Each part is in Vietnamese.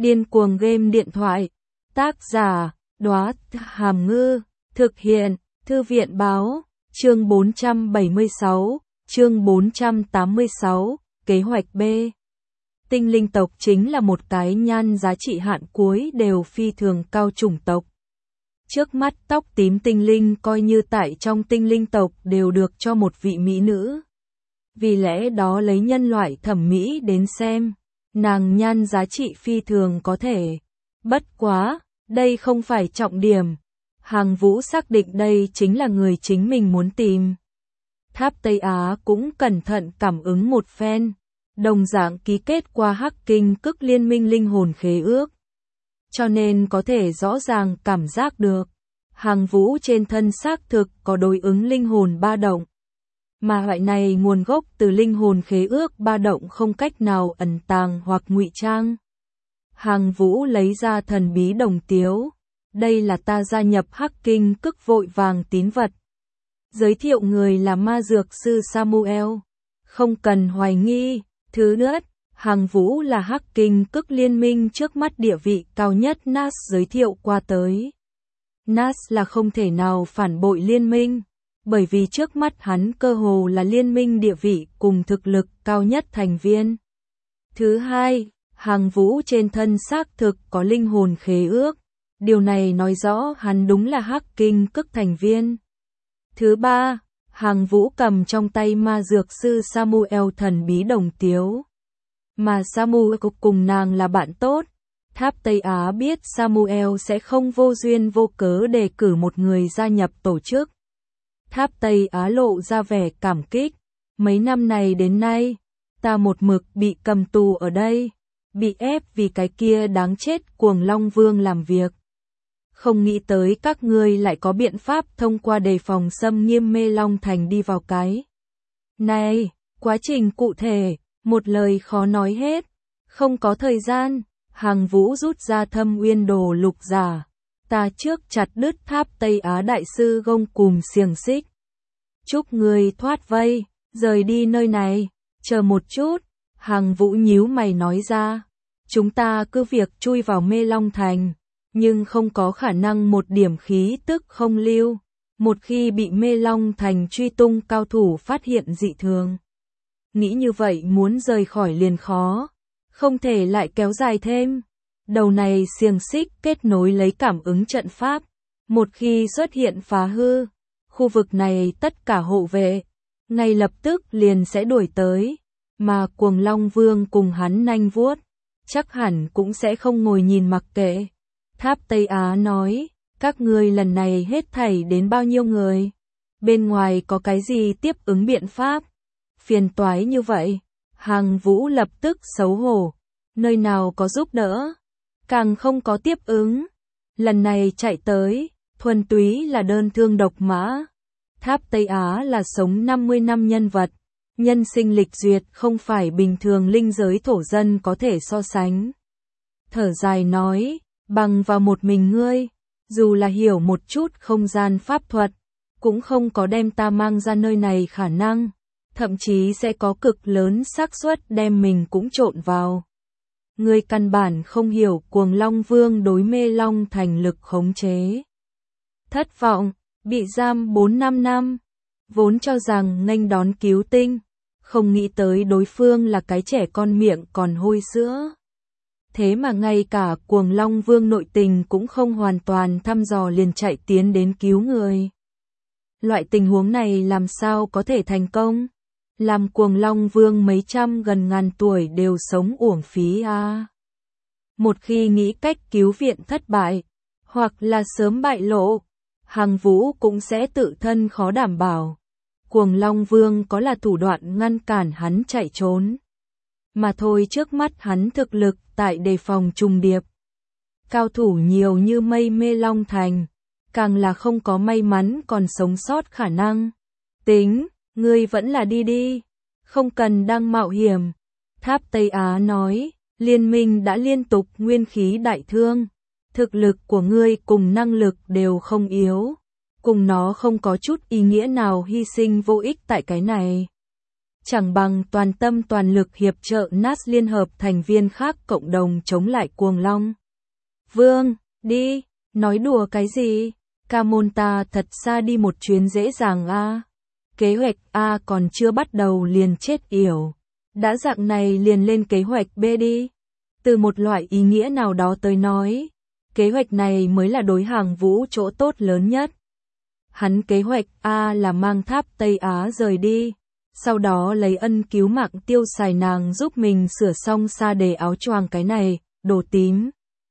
Điên cuồng game điện thoại. Tác giả, Đóa Hàm Ngư. Thực hiện, Thư viện báo. Chương 476, chương 486, kế hoạch B. Tinh linh tộc chính là một cái nhan giá trị hạn cuối đều phi thường cao chủng tộc. Trước mắt tóc tím tinh linh coi như tại trong tinh linh tộc đều được cho một vị mỹ nữ. Vì lẽ đó lấy nhân loại thẩm mỹ đến xem, nàng nhan giá trị phi thường có thể. Bất quá, đây không phải trọng điểm. Hàng Vũ xác định đây chính là người chính mình muốn tìm. Tháp Tây Á cũng cẩn thận cảm ứng một phen, đồng dạng ký kết qua Hắc Kinh Cức Liên minh linh hồn khế ước. Cho nên có thể rõ ràng cảm giác được, Hàng Vũ trên thân xác thực có đối ứng linh hồn ba động. Mà loại này nguồn gốc từ linh hồn khế ước ba động không cách nào ẩn tàng hoặc ngụy trang. Hàng Vũ lấy ra thần bí đồng tiếu. Đây là ta gia nhập Hắc Kinh Cức vội vàng tín vật. Giới thiệu người là ma dược sư Samuel. Không cần hoài nghi. Thứ nhất, Hàng Vũ là Hắc Kinh Cức liên minh trước mắt địa vị cao nhất Nas giới thiệu qua tới. Nas là không thể nào phản bội liên minh, bởi vì trước mắt hắn cơ hồ là liên minh địa vị cùng thực lực cao nhất thành viên. Thứ hai, Hàng Vũ trên thân xác thực có linh hồn khế ước. Điều này nói rõ hắn đúng là Hắc Kinh Cức thành viên. Thứ ba, Hàng Vũ cầm trong tay ma dược sư Samuel thần bí đồng tiếu. Mà Samuel cùng nàng là bạn tốt. Tháp Tây Á biết Samuel sẽ không vô duyên vô cớ đề cử một người gia nhập tổ chức. Tháp Tây Á lộ ra vẻ cảm kích. Mấy năm này đến nay, ta một mực bị cầm tù ở đây, bị ép vì cái kia đáng chết Cuồng Long Vương làm việc. Không nghĩ tới các ngươi lại có biện pháp thông qua đề phòng xâm nghiêm Mê Long Thành đi vào cái này, quá trình cụ thể, một lời khó nói hết, không có thời gian. Hàng Vũ rút ra Thâm Uyên Đồ lục giả. Ta trước chặt đứt Tháp Tây Á đại sư gông cùm xiềng xích. Chúc người thoát vây, rời đi nơi này. Chờ một chút, Hàng Vũ nhíu mày nói ra. Chúng ta cứ việc chui vào Mê Long Thành, nhưng không có khả năng một điểm khí tức không lưu. Một khi bị Mê Long Thành truy tung cao thủ phát hiện dị thường, nghĩ như vậy muốn rời khỏi liền khó. Không thể lại kéo dài thêm. Đầu này xiềng xích kết nối lấy cảm ứng trận pháp. Một khi xuất hiện phá hư, khu vực này tất cả hộ vệ ngay lập tức liền sẽ đuổi tới. Mà Cuồng Long Vương cùng hắn nanh vuốt, chắc hẳn cũng sẽ không ngồi nhìn mặc kệ. Tháp Tây Á nói, các ngươi lần này hết thảy đến bao nhiêu người? Bên ngoài có cái gì tiếp ứng biện pháp? Phiền toái như vậy. Hàng Vũ lập tức xấu hổ. Nơi nào có giúp đỡ, càng không có tiếp ứng. Lần này chạy tới, thuần túy là đơn thương độc mã. Tháp Tây Á là sống 50 năm nhân vật. Nhân sinh lịch duyệt không phải bình thường linh giới thổ dân có thể so sánh. Thở dài nói, bằng vào một mình ngươi, dù là hiểu một chút không gian pháp thuật, cũng không có đem ta mang ra nơi này khả năng. Thậm chí sẽ có cực lớn xác suất đem mình cũng trộn vào. Ngươi căn bản không hiểu Cuồng Long Vương đối Mê Long Thành lực khống chế. Thất vọng, bị giam 4-5 năm. Vốn cho rằng nghênh đón cứu tinh, không nghĩ tới đối phương là cái trẻ con miệng còn hôi sữa. Thế mà ngay cả Cuồng Long Vương nội tình cũng không hoàn toàn thăm dò liền chạy tiến đến cứu người. Loại tình huống này làm sao có thể thành công? Làm Cuồng Long Vương mấy trăm gần ngàn tuổi đều sống uổng phí à. Một khi nghĩ cách cứu viện thất bại, hoặc là sớm bại lộ, Hàng Vũ cũng sẽ tự thân khó đảm bảo. Cuồng Long Vương có là thủ đoạn ngăn cản hắn chạy trốn. Mà thôi, trước mắt hắn thực lực tại đề phòng trùng điệp. Cao thủ nhiều như mây Mê Long Thành, càng là không có may mắn còn sống sót khả năng. Tính, ngươi vẫn là đi đi, không cần đang mạo hiểm. Tháp Tây Á nói, liên minh đã liên tục nguyên khí đại thương. Thực lực của ngươi cùng năng lực đều không yếu. Cùng nó không có chút ý nghĩa nào hy sinh vô ích tại cái này. chẳng bằng toàn tâm toàn lực hiệp trợ NAS liên hợp thành viên khác cộng đồng chống lại Cuồng Long Vương. Đi, nói đùa cái gì? Camonta thật xa đi một chuyến dễ dàng a. Kế hoạch A còn chưa bắt đầu liền chết yểu. Đã dạng này liền lên kế hoạch B đi. Từ một loại ý nghĩa nào đó tới nói, kế hoạch này mới là đối Hàng Vũ chỗ tốt lớn nhất. Hắn kế hoạch A là mang Tháp Tây Á rời đi, sau đó lấy ân cứu mạng tiêu xài nàng giúp mình sửa xong sa đề áo choàng cái này, đồ tím.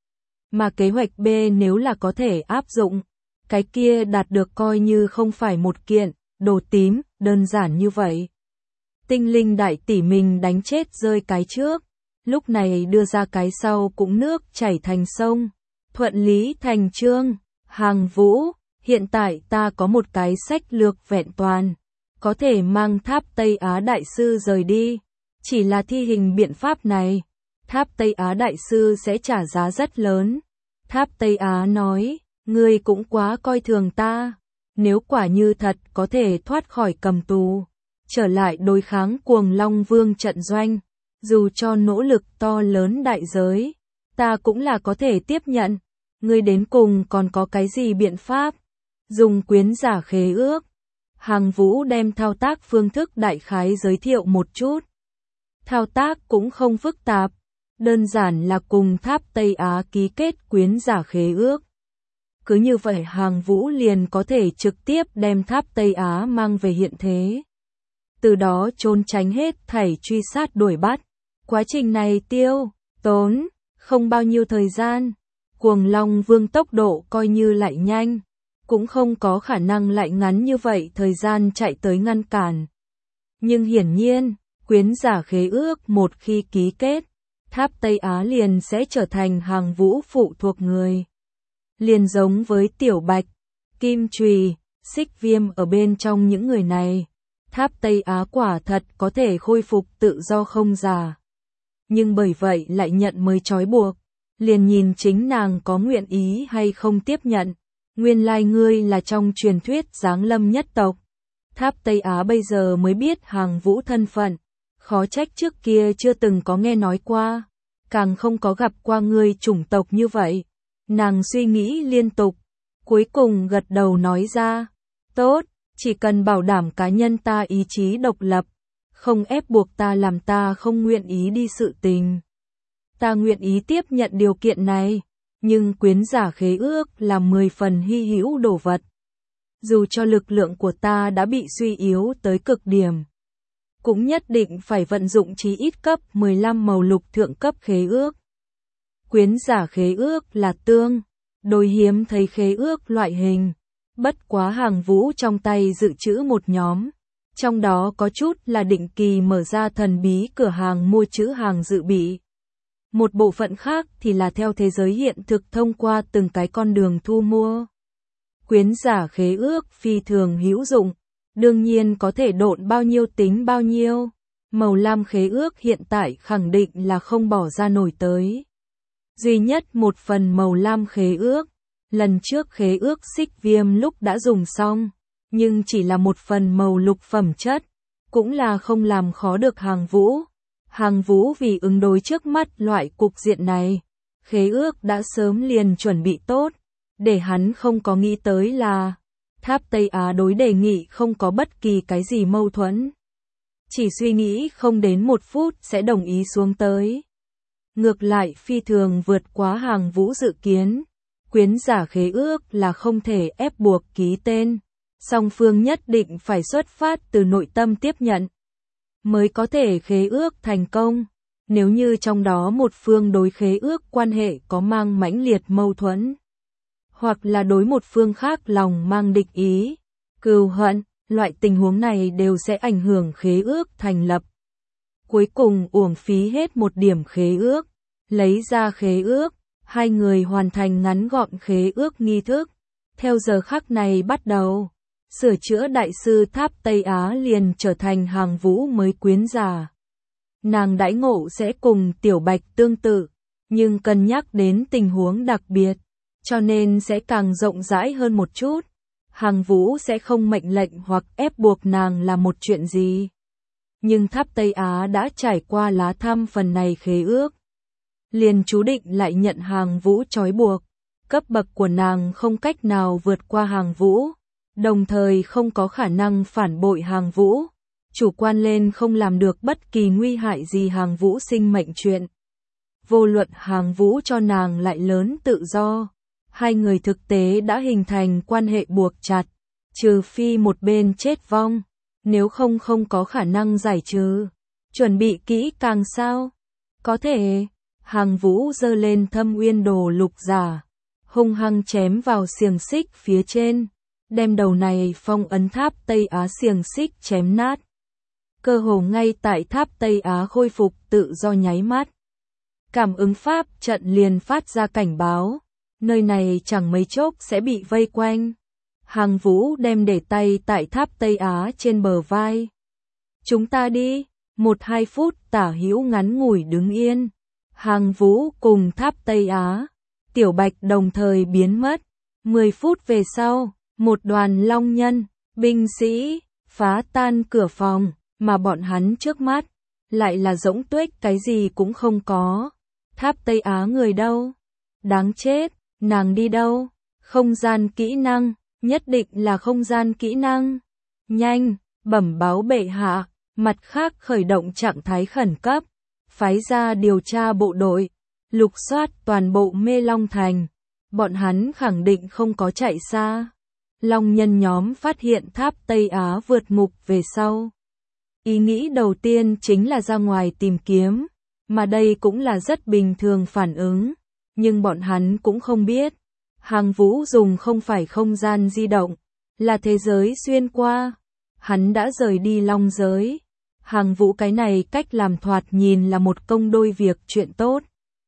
Mà kế hoạch B nếu là có thể áp dụng, cái kia đạt được coi như không phải một kiện, đồ tím, đơn giản như vậy. Tinh linh đại tỷ mình đánh chết rơi cái trước, lúc này đưa ra cái sau cũng nước chảy thành sông, thuận lý thành chương. Hàng Vũ, hiện tại ta có một cái sách lược vẹn toàn, có thể mang Tháp Tây Á Đại Sư rời đi, chỉ là thi hình biện pháp này, Tháp Tây Á Đại Sư sẽ trả giá rất lớn. Tháp Tây Á nói, ngươi cũng quá coi thường ta, nếu quả như thật có thể thoát khỏi cầm tù, trở lại đối kháng Cuồng Long Vương trận doanh, dù cho nỗ lực to lớn đại giới, ta cũng là có thể tiếp nhận. Ngươi đến cùng còn có cái gì biện pháp? Dùng quyến giả khế ước. Hàng Vũ đem thao tác phương thức đại khái giới thiệu một chút. Thao tác cũng không phức tạp, đơn giản là cùng Tháp Tây Á ký kết quyến giả khế ước. Cứ như vậy Hàng Vũ liền có thể trực tiếp đem Tháp Tây Á mang về hiện thế. Từ đó trốn tránh hết thảy truy sát đuổi bắt. Quá trình này tốn không bao nhiêu thời gian. Cuồng Long Vương tốc độ coi như lại nhanh, cũng không có khả năng lại ngắn như vậy thời gian chạy tới ngăn cản. Nhưng hiển nhiên, quyến giả khế ước một khi ký kết, Tháp Tây Á liền sẽ trở thành Hàng Vũ phụ thuộc người. Liền giống với Tiểu Bạch, Kim Chùy, Xích Viêm ở bên trong những người này, Tháp Tây Á quả thật có thể khôi phục tự do không giả. Nhưng bởi vậy lại nhận mới trói buộc, liền nhìn chính nàng có nguyện ý hay không tiếp nhận. Nguyên lai ngươi là trong truyền thuyết giáng lâm nhất tộc. Tháp Tây Á bây giờ mới biết Hàng Vũ thân phận, khó trách trước kia chưa từng có nghe nói qua, càng không có gặp qua ngươi chủng tộc như vậy. Nàng suy nghĩ liên tục, cuối cùng gật đầu nói ra, tốt, chỉ cần bảo đảm cá nhân ta ý chí độc lập, không ép buộc ta làm ta không nguyện ý đi sự tình. Ta nguyện ý tiếp nhận điều kiện này, nhưng quyến giả khế ước là 10 phần hy hữu đồ vật. Dù cho lực lượng của ta đã bị suy yếu tới cực điểm, cũng nhất định phải vận dụng chí ít cấp 15 màu lục thượng cấp khế ước. Quyến giả khế ước là đối hiếm thấy khế ước loại hình, bất quá Hàng Vũ trong tay dự trữ một nhóm, trong đó có chút là định kỳ mở ra thần bí cửa hàng mua trữ hàng dự bị. Một bộ phận khác thì là theo thế giới hiện thực thông qua từng cái con đường thu mua. Quyến giả khế ước phi thường hữu dụng, đương nhiên có thể độn bao nhiêu tính bao nhiêu. Màu lam khế ước hiện tại khẳng định là không bỏ ra nổi tới. Duy nhất một phần màu lam khế ước, lần trước khế ước Xích Viêm lúc đã dùng xong, nhưng chỉ là một phần màu lục phẩm chất, cũng là không làm khó được Hàng Vũ. Hàng Vũ vì ứng đối trước mắt loại cục diện này, khế ước đã sớm liền chuẩn bị tốt, để hắn không có nghĩ tới là Tháp Tây Á đối đề nghị không có bất kỳ cái gì mâu thuẫn. Chỉ suy nghĩ không đến 1 phút sẽ đồng ý xuống tới. Ngược lại phi thường vượt quá Hàng Vũ dự kiến, quyến giả khế ước là không thể ép buộc ký tên, song phương nhất định phải xuất phát từ nội tâm tiếp nhận, mới có thể khế ước thành công. Nếu như trong đó một phương đối khế ước quan hệ có mang mãnh liệt mâu thuẫn, hoặc là đối một phương khác lòng mang địch ý, cừu hận, loại tình huống này đều sẽ ảnh hưởng khế ước thành lập. Cuối cùng uổng phí hết một điểm khế ước, lấy ra khế ước, hai người hoàn thành ngắn gọn khế ước nghi thức. Theo giờ khắc này bắt đầu, sửa chữa đại sư Tháp Tây Á liền trở thành Hàng Vũ mới quyến giả. Nàng đãi ngộ sẽ cùng Tiểu Bạch tương tự, nhưng cân nhắc đến tình huống đặc biệt, cho nên sẽ càng rộng rãi hơn một chút. Hàng Vũ sẽ không mệnh lệnh hoặc ép buộc nàng làm một chuyện gì. nhưng Tháp Tây Á đã trải qua lá thăm phần này khế ước. Liền chú định lại nhận Hàng Vũ trói buộc, cấp bậc của nàng không cách nào vượt qua Hàng Vũ, đồng thời không có khả năng phản bội Hàng Vũ, chủ quan lên không làm được bất kỳ nguy hại gì Hàng Vũ sinh mệnh chuyện. Vô luận Hàng Vũ cho nàng lại lớn tự do, hai người thực tế đã hình thành quan hệ buộc chặt, trừ phi một bên chết vong, nếu không không có khả năng giải trừ. Chuẩn bị kỹ càng sao? Có thể. Hàng Vũ giơ lên Thâm Uyên Đồ lục giả, hung hăng chém vào xiềng xích phía trên, đem đầu này phong ấn Tháp Tây Á xiềng xích chém nát. Cơ hồ ngay tại Tháp Tây Á khôi phục tự do nháy mắt. Cảm ứng pháp trận liền phát ra cảnh báo, nơi này chẳng mấy chốc sẽ bị vây quanh. Hàng Vũ đem để tay tại Tháp Tây Á trên bờ vai. Chúng ta đi, 1-2 phút tả hữu ngắn ngủi đứng yên. Hàng Vũ cùng Tháp Tây Á, Tiểu Bạch đồng thời biến mất. 10 phút về sau, một đoàn long nhân, binh sĩ, phá tan cửa phòng, mà bọn hắn trước mắt, lại là rỗng tuếch cái gì cũng không có. Tháp Tây Á người đâu? Đáng chết, nàng đi đâu? Không gian kỹ năng, nhất định là không gian kỹ năng. Nhanh, bẩm báo bệ hạ, mặt khác khởi động trạng thái khẩn cấp, phái ra điều tra bộ đội, lục soát toàn bộ Mê Long Thành. Bọn hắn khẳng định không có chạy xa. Long nhân nhóm phát hiện Tháp Tây Á vượt ngục về sau. Ý nghĩ đầu tiên chính là ra ngoài tìm kiếm, mà đây cũng là rất bình thường phản ứng, nhưng bọn hắn cũng không biết. Hàng Vũ dùng không phải không gian di động, là thế giới xuyên qua. Hắn đã rời đi long giới. Hàng Vũ cái này cách làm thoạt nhìn là một công đôi việc chuyện tốt.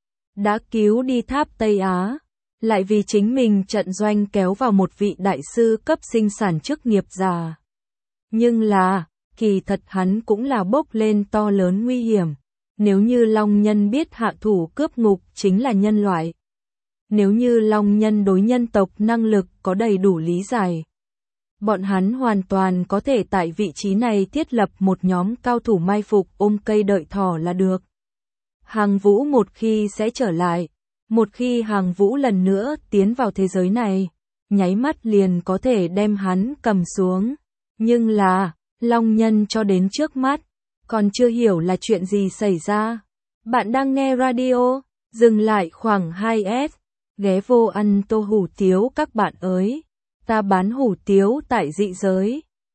Đã cứu đi Tháp Tây Á, lại vì chính mình trận doanh kéo vào một vị đại sư cấp sinh sản chức nghiệp giả. Nhưng là, kỳ thật hắn cũng là bốc lên to lớn nguy hiểm. Nếu như Long Nhân biết hạ thủ cướp ngục chính là nhân loại. Nếu như Long Nhân đối nhân tộc năng lực có đầy đủ lý giải, bọn hắn hoàn toàn có thể tại vị trí này thiết lập một nhóm cao thủ mai phục ôm cây đợi thỏ là được. Hàng Vũ một khi sẽ trở lại, một khi Hàng Vũ lần nữa tiến vào thế giới này, nháy mắt liền có thể đem hắn cầm xuống. Nhưng là, Long Nhân cho đến trước mắt, còn chưa hiểu là chuyện gì xảy ra. Bạn đang nghe radio, dừng lại khoảng 2S, ghé vô ăn tô hủ tiếu các bạn ơi. Ta bán hủ tiếu tại dị giới.